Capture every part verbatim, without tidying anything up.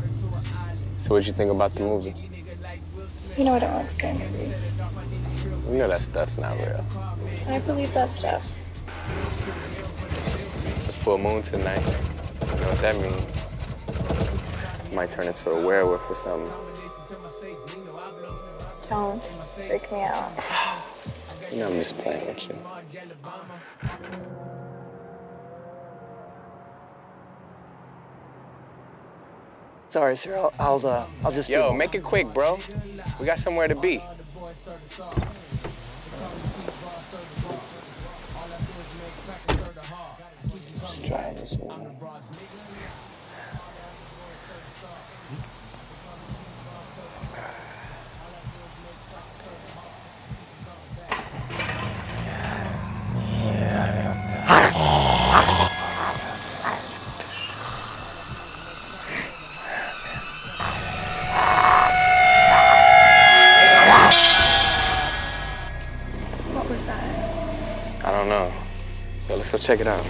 So what'd you think about the movie? You know I don't like scary movies. You know that stuff's not real. I believe that stuff. It's a full moon tonight. You know what that means. Might turn into a werewolf or something. Don't freak me out. You know I'm just playing with you. Sorry, sir. I'll, I'll, uh, I'll just. Yo, make it quick, bro. We got somewhere to be. Let's try this one. What was that? I don't know. So let's go check it out.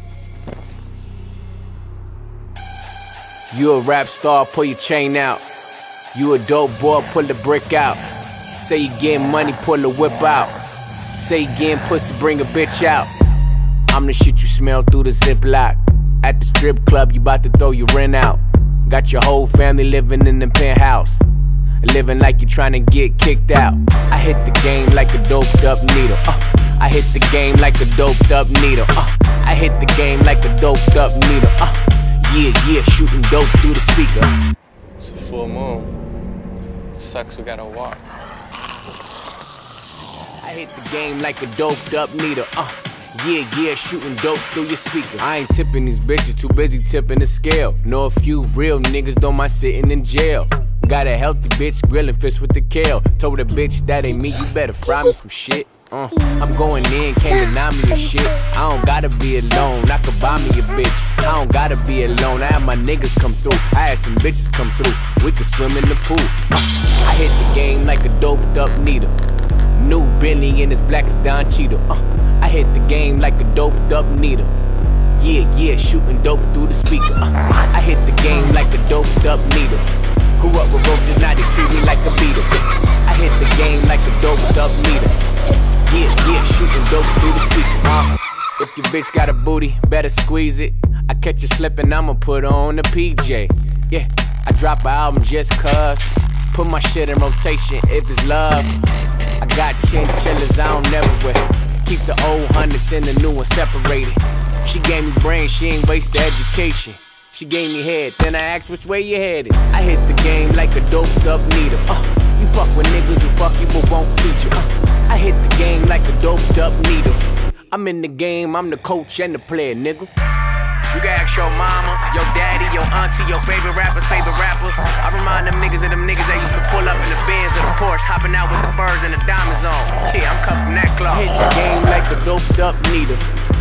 You a rap star, pull your chain out. You a dope boy, pull the brick out. Say you getting money, pull the whip out. Say you getting pussy, bring a bitch out. I'm the shit you smell through the Ziploc. At the strip club, you bout to throw your rent out. Got your whole family living in the penthouse. Living like you tryna get kicked out. I hit the game like a doped up needle. Uh, I hit the game like a doped up needle. Uh, I hit the game like a doped up needle. Uh, yeah, yeah, shooting dope through the speaker. It's a full moon. Sucks we gotta walk. I hit the game like a doped up needle. Uh, yeah, yeah, shooting dope through your speaker. I ain't tipping these bitches, too busy tipping the scale. Know a few real niggas don't mind sitting in jail. Got a healthy bitch grilling fish with the kale. Told a bitch that ain't me, you better fry me some shit. Uh, I'm going in, can't deny me a shit. I don't gotta be alone, I could buy me a bitch. I don't gotta be alone, I had my niggas come through. I had some bitches come through, we could swim in the pool. uh, I hit the game like a doped up needle. New Bentley and as black as Don Cheadle. uh, I hit the game like a doped up needle. Yeah, yeah, shooting dope through the speaker. uh, I hit the game like a doped up needle. Grew up with roaches, now they treat me like a beetle. I hit the game like a doped up needle. Yeah, yeah, shooting dope through the speaker. Uh, if your bitch got a booty, better squeeze it. I catch you slipping, I'ma put on the P J. Yeah, I drop an album just cuz. Put my shit in rotation if it's love. I got chinchillas I don't never wear. Keep the old hundreds and the new one separated. She gave me brains, she ain't waste the education. She gave me head, then I asked which way you headed. I hit the game like a doped up needle. Uh, you fuck with niggas who fuck you but won't feature. Uh, I hit the game like a doped up needle. I'm in the game, I'm the coach and the player, nigga. You can ask your mama, your daddy, your auntie, your favorite rapper's favorite rapper. I remind them niggas of them niggas that used to pull up in the Benz or the Porsche, hopping out with the birds and the diamonds on. Yeah, I'm cut from that cloth. Hit the game like a doped up needle.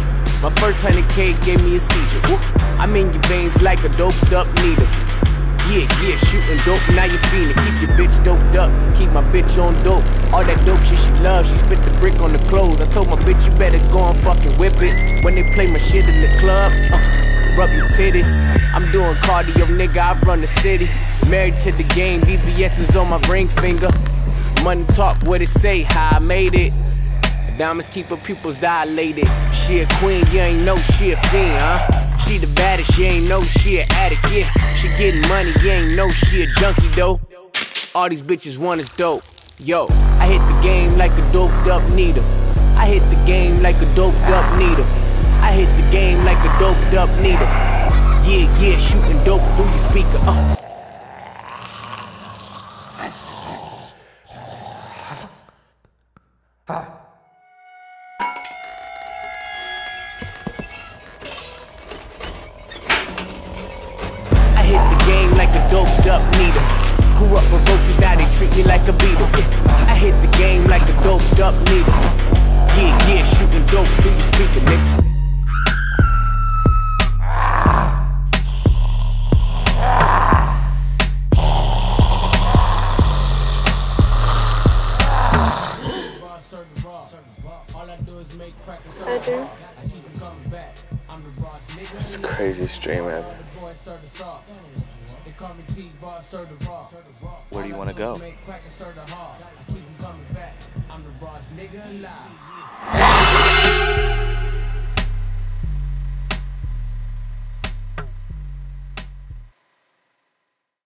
My first hundred K gave me a seizure. Woo. I'm in your veins like a doped up needle. Yeah, yeah, shooting dope, now you feeling. Keep your bitch doped up, keep my bitch on dope. All that dope shit she loves, she spit the brick on the clothes. I told my bitch you better go and fucking whip it. When they play my shit in the club, uh, rub your titties. I'm doing cardio, nigga, I run the city. Married to the game, V V S is on my ring finger. Money talk, what it say, how I made it. Diamonds keep her pupils dilated. She a queen, you ain't know she a fiend, huh? She the baddest, you ain't know she an addict, yeah. She getting money, you ain't know she a junkie, though. All these bitches want is dope. Yo, I hit the game like a doped up needle. I hit the game like a doped up needle. I hit the game like a doped up needle. Yeah, yeah, shooting dope through your speaker, uh. I hit the game like a doped up needle. Grew up with roaches, now they treat me like a beetle. Yeah. I hit the game like a doped up needle. Yeah, yeah, shooting dope through your speaker, nigga. It's the craziest dream ever. Where do you want to go?